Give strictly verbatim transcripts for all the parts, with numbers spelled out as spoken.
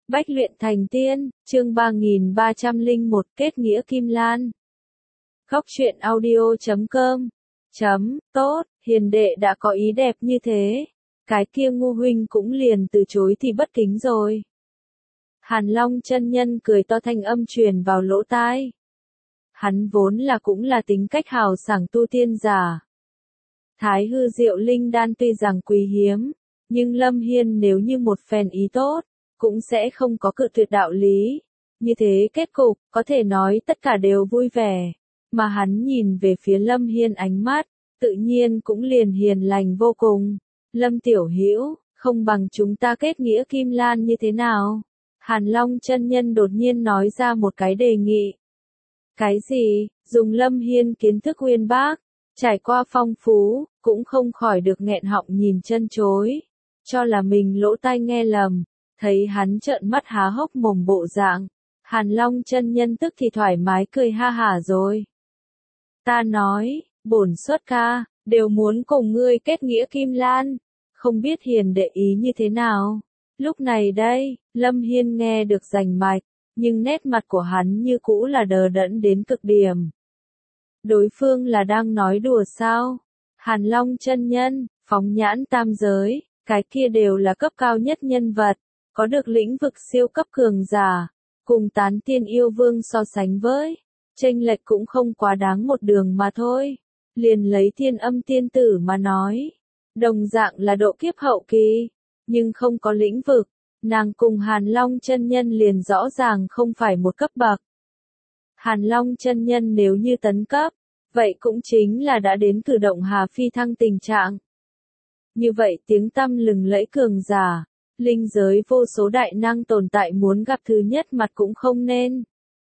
Bách luyện thành tiên, chương ba nghìn ba trăm lẻ một kết nghĩa Kim Lan. Góc truyện audio chấm com. Chấm, tốt, hiền đệ đã có ý đẹp như thế. Cái kia ngu huynh cũng liền từ chối thì bất kính rồi. Hàn Long chân nhân cười to, thanh âm truyền vào lỗ tai. Hắn vốn là cũng là tính cách hào sảng tu tiên giả. Thái hư diệu linh đan tuy rằng quý hiếm, nhưng Lâm Hiên nếu như một phen ý tốt, cũng sẽ không có cự tuyệt đạo lý. Như thế kết cục, có thể nói tất cả đều vui vẻ. Mà hắn nhìn về phía Lâm Hiên ánh mắt, tự nhiên cũng liền hiền lành vô cùng. Lâm tiểu hữu, không bằng chúng ta kết nghĩa Kim Lan như thế nào? Hàn Long chân nhân đột nhiên nói ra một cái đề nghị. Cái gì? Dùng Lâm Hiên kiến thức uyên bác, trải qua phong phú, cũng không khỏi được nghẹn họng nhìn chân chối. Cho là mình lỗ tai nghe lầm. Thấy hắn trợn mắt há hốc mồm bộ dạng, Hàn Long chân nhân tức thì thoải mái cười ha hả rồi. Ta nói, bổn xuất ca, đều muốn cùng ngươi kết nghĩa Kim Lan, không biết hiền đệ ý như thế nào. Lúc này đây, Lâm Hiên nghe được rành mạch, nhưng nét mặt của hắn như cũ là đờ đẫn đến cực điểm. Đối phương là đang nói đùa sao? Hàn Long chân nhân, phóng nhãn tam giới, cái kia đều là cấp cao nhất nhân vật. Có được lĩnh vực siêu cấp cường giả, cùng tán tiên yêu vương so sánh với, chênh lệch cũng không quá đáng một đường mà thôi. Liền lấy Thiên Âm tiên tử mà nói, đồng dạng là độ kiếp hậu kỳ, nhưng không có lĩnh vực, nàng cùng Hàn Long chân nhân liền rõ ràng không phải một cấp bậc. Hàn Long chân nhân nếu như tấn cấp, vậy cũng chính là đã đến cử động hà phi thăng tình trạng. Như vậy tiếng tăm lừng lẫy cường giả, linh giới vô số đại năng tồn tại muốn gặp thứ nhất mặt cũng không nên.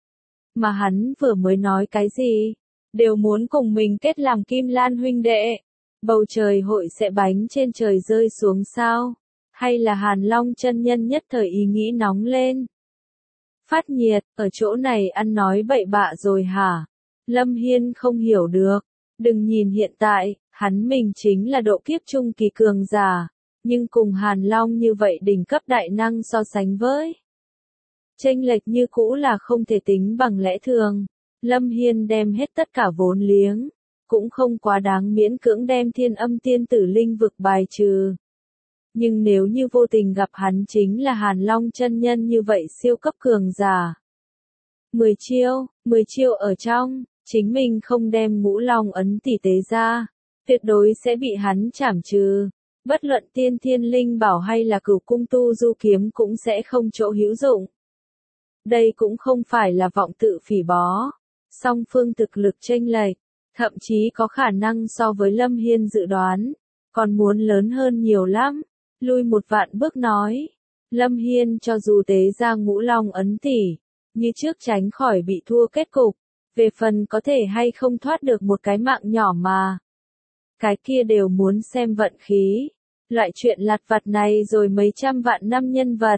Mà hắn vừa mới nói cái gì? Đều muốn cùng mình kết làm Kim Lan huynh đệ. Bầu trời hội sẽ bánh trên trời rơi xuống sao? Hay là Hàn Long chân nhân nhất thời ý nghĩ nóng lên? Phát nhiệt, ở chỗ này ăn nói bậy bạ rồi hả? Lâm Hiên không hiểu được. Đừng nhìn hiện tại, hắn mình chính là độ kiếp trung kỳ cường giả. Nhưng cùng Hàn Long như vậy đỉnh cấp đại năng so sánh với, chênh lệch như cũ là không thể tính bằng lẽ thường. Lâm Hiên đem hết tất cả vốn liếng, cũng không quá đáng miễn cưỡng đem Thiên Âm tiên tử linh vực bài trừ. Nhưng nếu như vô tình gặp hắn chính là Hàn Long chân nhân như vậy siêu cấp cường giả. Mười chiêu, mười chiêu ở trong, chính mình không đem Ngũ Long ấn tỉ tế ra, tuyệt đối sẽ bị hắn trảm trừ. Bất luận tiên thiên linh bảo hay là cửu cung tu du kiếm cũng sẽ không chỗ hữu dụng. Đây cũng không phải là vọng tự phỉ bó. Song phương thực lực chênh lệch, thậm chí có khả năng so với Lâm Hiên dự đoán, còn muốn lớn hơn nhiều lắm. Lui một vạn bước nói, Lâm Hiên cho dù tế ra Ngũ Long ấn tỉ, như trước tránh khỏi bị thua kết cục. Về phần có thể hay không thoát được một cái mạng nhỏ mà, cái kia đều muốn xem vận khí. Loại chuyện lặt vặt này rồi mấy trăm vạn năm nhân vật.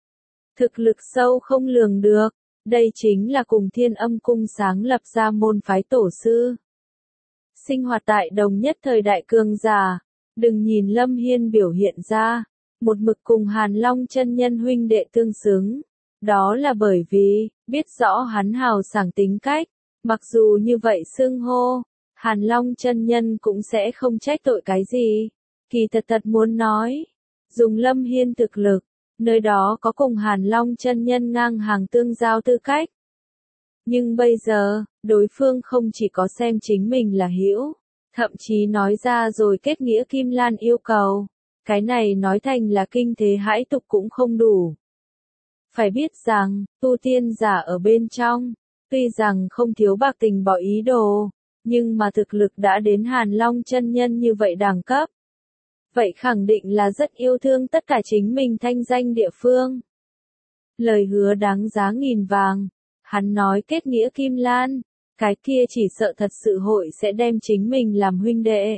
Thực lực sâu không lường được, đây chính là cùng Thiên Âm cung sáng lập ra môn phái tổ sư. Sinh hoạt tại đồng nhất thời đại cường giả, đừng nhìn Lâm Hiên biểu hiện ra, một mực cùng Hàn Long chân nhân huynh đệ tương xứng. Đó là bởi vì, biết rõ hắn hào sảng tính cách, mặc dù như vậy xưng hô, Hàn Long chân nhân cũng sẽ không trách tội cái gì. Kỳ thật thật muốn nói, dùng Lâm Hiên thực lực, nơi đó có cùng Hàn Long chân nhân ngang hàng tương giao tư cách. Nhưng bây giờ, đối phương không chỉ có xem chính mình là hữu, thậm chí nói ra rồi kết nghĩa Kim Lan yêu cầu. Cái này nói thành là kinh thế hãi tục cũng không đủ. Phải biết rằng, tu tiên giả ở bên trong, tuy rằng không thiếu bạc tình bỏ ý đồ, nhưng mà thực lực đã đến Hàn Long chân nhân như vậy đẳng cấp. Vậy khẳng định là rất yêu thương tất cả chính mình thanh danh địa phương. Lời hứa đáng giá nghìn vàng. Hắn nói kết nghĩa Kim Lan, cái kia chỉ sợ thật sự hội sẽ đem chính mình làm huynh đệ.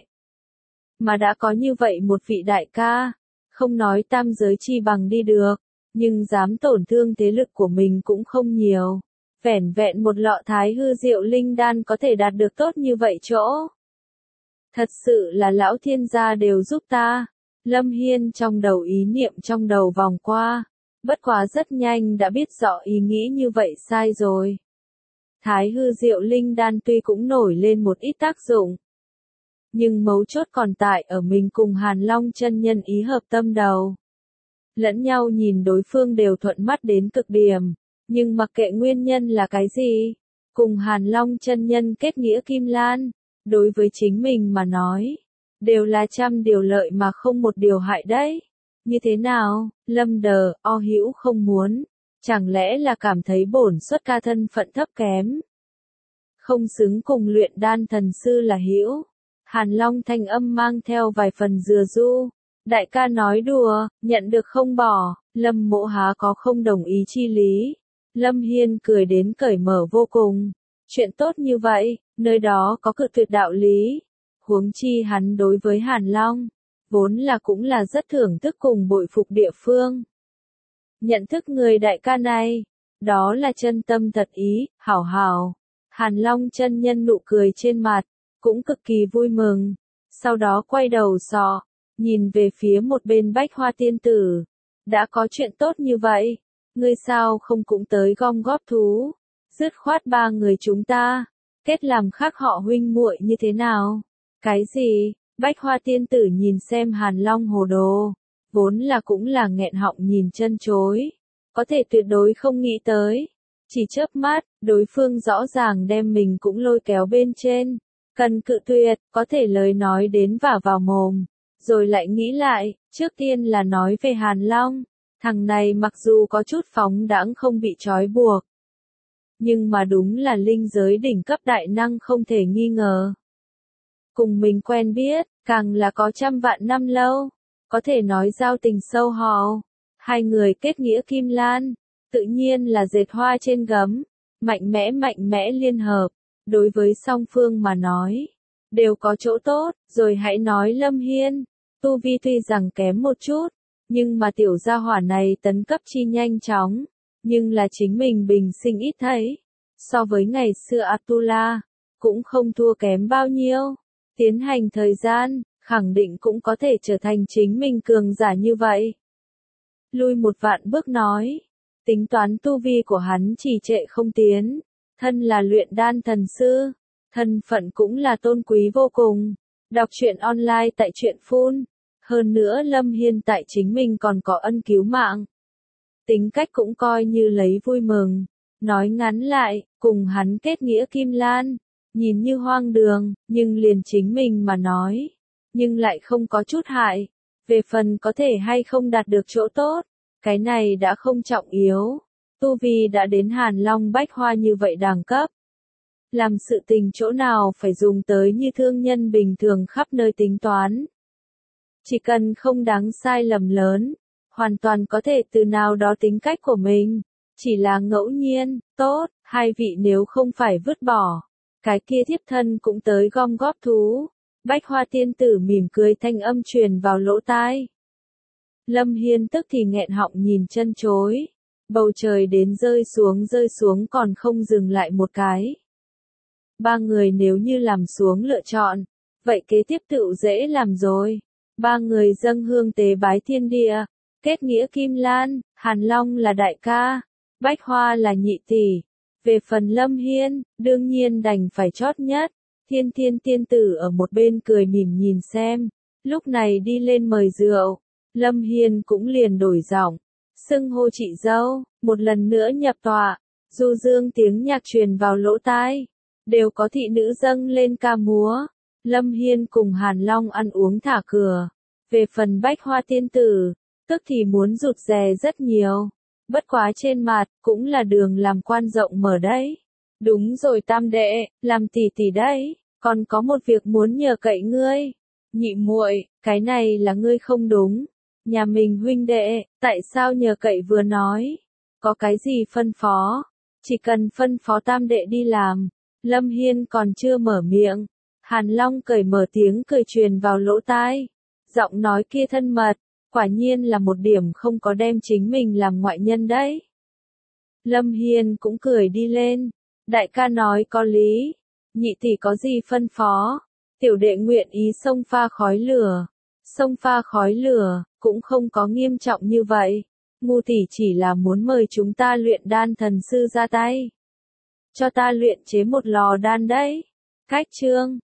Mà đã có như vậy một vị đại ca, không nói tam giới chi bằng đi được, nhưng dám tổn thương thế lực của mình cũng không nhiều. Vẻn vẹn một lọ thái hư diệu linh đan có thể đạt được tốt như vậy chỗ. Thật sự là lão thiên gia đều giúp ta. Lâm Hiên trong đầu ý niệm trong đầu vòng qua. bất quá rất nhanh đã biết rõ ý nghĩ như vậy sai rồi. Thái hư diệu linh đan tuy cũng nổi lên một ít tác dụng, nhưng mấu chốt còn tại ở mình cùng Hàn Long chân nhân ý hợp tâm đầu. Lẫn nhau nhìn đối phương đều thuận mắt đến cực điểm, nhưng mặc kệ nguyên nhân là cái gì, cùng Hàn Long chân nhân kết nghĩa kim lan, đối với chính mình mà nói, đều là trăm điều lợi mà không một điều hại đấy. Như thế nào, Lâm Đờ, O Hữu không muốn, chẳng lẽ là cảm thấy bổn xuất ca thân phận thấp kém, không xứng cùng luyện đan thần sư là Hữu? Hàn Long thanh âm mang theo vài phần dừa du. Đại ca nói đùa, nhận được không bỏ, Lâm Mộ há có không đồng ý chi lý. Lâm Hiên cười đến cởi mở vô cùng. Chuyện tốt như vậy, nơi đó có cự tuyệt đạo lý. Huống chi hắn đối với Hàn Long, vốn là cũng là rất thưởng thức cùng bội phục địa phương. Nhận thức người đại ca này, đó là chân tâm thật ý, hảo hảo. Hàn Long chân nhân nụ cười trên mặt, cũng cực kỳ vui mừng. Sau đó quay đầu sọ, nhìn về phía một bên Bách Hoa tiên tử. Đã có chuyện tốt như vậy, ngươi sao không cũng tới gom góp thú? Dứt khoát ba người chúng ta, kết làm khác họ huynh muội như thế nào? Cái gì? Bách Hoa tiên tử nhìn xem Hàn Long hồ đồ, vốn là cũng là nghẹn họng nhìn chân chối, có thể tuyệt đối không nghĩ tới. Chỉ chớp mắt, đối phương rõ ràng đem mình cũng lôi kéo bên trên, cần cự tuyệt, có thể lời nói đến vả vào mồm, rồi lại nghĩ lại, trước tiên là nói về Hàn Long, thằng này mặc dù có chút phóng đãng không bị trói buộc, nhưng mà đúng là linh giới đỉnh cấp đại năng không thể nghi ngờ. Cùng mình quen biết, càng là có trăm vạn năm lâu, có thể nói giao tình sâu hò. Hai người kết nghĩa kim lan, tự nhiên là dệt hoa trên gấm, mạnh mẽ mạnh mẽ liên hợp, đối với song phương mà nói, đều có chỗ tốt. Rồi hãy nói Lâm Hiên, tu vi tuy rằng kém một chút, nhưng mà tiểu gia hỏa này tấn cấp chi nhanh chóng, nhưng là chính mình bình sinh ít thấy, so với ngày xưa Atula, cũng không thua kém bao nhiêu. Tiến hành thời gian, khẳng định cũng có thể trở thành chính mình cường giả như vậy. Lui một vạn bước nói, tính toán tu vi của hắn chỉ trệ không tiến, thân là luyện đan thần sư, thân phận cũng là tôn quý vô cùng. Đọc truyện online tại truyện phun, hơn nữa Lâm Hiên tại chính mình còn có ân cứu mạng. Tính cách cũng coi như lấy vui mừng, nói ngắn lại, cùng hắn kết nghĩa kim lan. Nhìn như hoang đường, nhưng liền chính mình mà nói, nhưng lại không có chút hại. Về phần có thể hay không đạt được chỗ tốt, cái này đã không trọng yếu. Tu vi đã đến Hàn Long Bách Hoa như vậy đẳng cấp. Làm sự tình chỗ nào phải dùng tới như thương nhân bình thường khắp nơi tính toán. Chỉ cần không đáng sai lầm lớn, hoàn toàn có thể từ nào đó tính cách của mình. Chỉ là ngẫu nhiên, tốt, hai vị nếu không phải vứt bỏ. Cái kia thiếp thân cũng tới gom góp thú. Bách Hoa tiên tử mỉm cười thanh âm truyền vào lỗ tai. Lâm Hiên tức thì nghẹn họng nhìn chân chối. Bầu trời đến rơi xuống rơi xuống còn không dừng lại một cái. Ba người nếu như làm xuống lựa chọn, vậy kế tiếp tựu dễ làm rồi. Ba người dâng hương tế bái thiên địa, kết nghĩa kim lan, Hàn Long là đại ca, Bách Hoa là nhị tỷ. Về phần Lâm Hiên, đương nhiên đành phải chót nhất. Thiên Thiên tiên tử ở một bên cười mỉm nhìn xem, lúc này đi lên mời rượu. Lâm Hiên cũng liền đổi giọng, xưng hô chị dâu, một lần nữa nhập tọa. Du dương tiếng nhạc truyền vào lỗ tai, đều có thị nữ dâng lên ca múa. Lâm Hiên cùng Hàn Long ăn uống thả cửa. Về phần Bách Hoa tiên tử, tức thì muốn rụt rè rất nhiều. Bất quá trên mặt, cũng là đường làm quan rộng mở đấy. Đúng rồi tam đệ, làm tỷ tỷ đấy, còn có một việc muốn nhờ cậy ngươi. Nhị muội, cái này là ngươi không đúng. Nhà mình huynh đệ, tại sao nhờ cậy vừa nói? Có cái gì phân phó? Chỉ cần phân phó tam đệ đi làm. Lâm Hiên còn chưa mở miệng. Hàn Long cởi mở tiếng cười truyền vào lỗ tai. Giọng nói kia thân mật. Quả nhiên là một điểm không có đem chính mình làm ngoại nhân đấy. Lâm Hiên cũng cười đi lên. Đại ca nói có lý. Nhị tỷ có gì phân phó? Tiểu đệ nguyện ý xông pha khói lửa. Xông pha khói lửa, cũng không có nghiêm trọng như vậy. ngu tỷ chỉ là muốn mời chúng ta luyện đan thần sư ra tay. Cho ta luyện chế một lò đan đấy. Khách trương,